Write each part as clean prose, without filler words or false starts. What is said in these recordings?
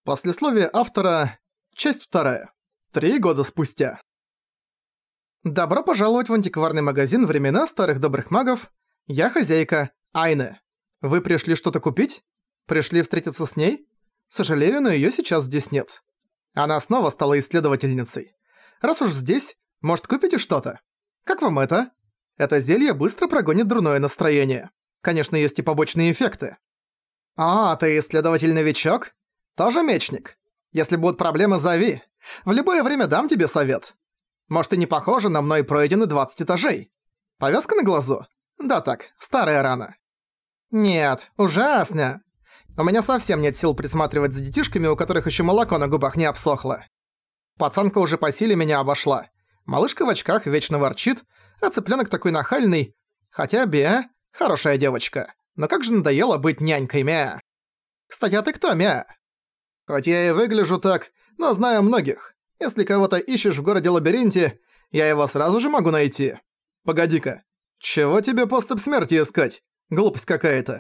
Послесловие автора. Часть 2. 3 года спустя. Добро пожаловать в антикварный магазин «Времена старых добрых магов». Я хозяйка, Айне. Вы пришли что-то купить? Пришли встретиться с ней? Сожалею, но её сейчас здесь нет. Она снова стала исследовательницей. Раз уж здесь, может, купите что-то? Как вам это? Это зелье быстро прогонит дурное настроение. Конечно, есть и побочные эффекты. А, ты исследователь-новичок? Тоже мечник? Если будут проблемы, зови. В любое время дам тебе совет. Может, и не похоже, на мной пройдены 20 этажей. Повязка на глазу? Да так, старая рана. Нет, ужасно. У меня совсем нет сил присматривать за детишками, у которых ещё молоко на губах не обсохло. Пацанка уже по силе меня обошла. Малышка в очках вечно ворчит, а цыплёнок такой нахальный. Хотя Беа – хорошая девочка. Но как же надоело быть нянькой, Мя. Кстати, а ты кто, Мя? Хоть я и выгляжу так, но знаю многих. Если кого-то ищешь в городе-лабиринте, я его сразу же могу найти. Погоди-ка, чего тебе поступ смерти искать? Глупость какая-то.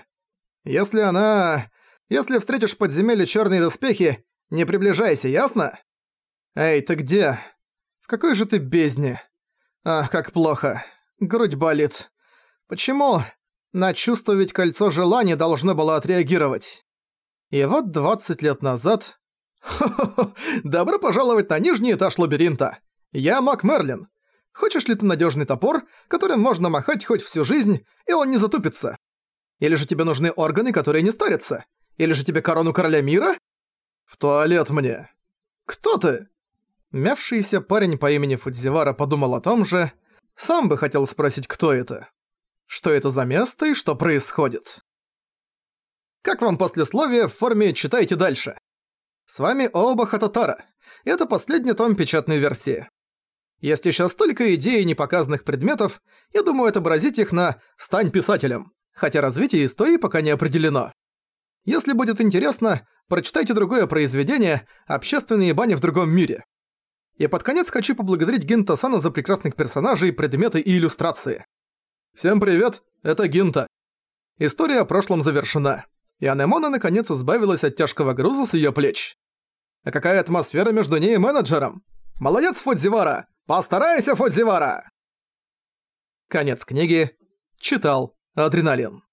Если встретишь в подземелье чёрные доспехи, не приближайся, ясно? Эй, ты где? В какой же ты бездне? Ах, как плохо. Грудь болит. Почему? На чувство ведь кольцо желания должно было отреагировать. И вот 20 лет назад... Хо-хо-хо! Добро пожаловать на нижний этаж лабиринта! Я маг Мерлин. Хочешь ли ты надёжный топор, которым можно махать хоть всю жизнь, и он не затупится? Или же тебе нужны органы, которые не старятся? Или же тебе корону короля мира? В туалет мне. Кто ты? Мявшийся парень по имени Фудзивара подумал о том же. Сам бы хотел спросить, кто это. Что это за место и что происходит? Как вам послесловие в форме «читайте дальше»? С вами Ооба Хататара. Это последний том печатной версии. Есть ещё столько идей и непоказанных предметов, я думаю отобразить их на «стань писателем», хотя развитие истории пока не определено. Если будет интересно, прочитайте другое произведение «Общественные бани в другом мире». И под конец хочу поблагодарить Гинта-сана за прекрасных персонажей, предметы и иллюстрации. Всем привет, это Гинта. История о прошлом завершена. И Анемона наконец избавилась от тяжкого груза с её плеч. А какая атмосфера между ней и менеджером? Молодец, Фудзивара! Постарайся, Фудзивара! Конец книги. Читал Адреналин.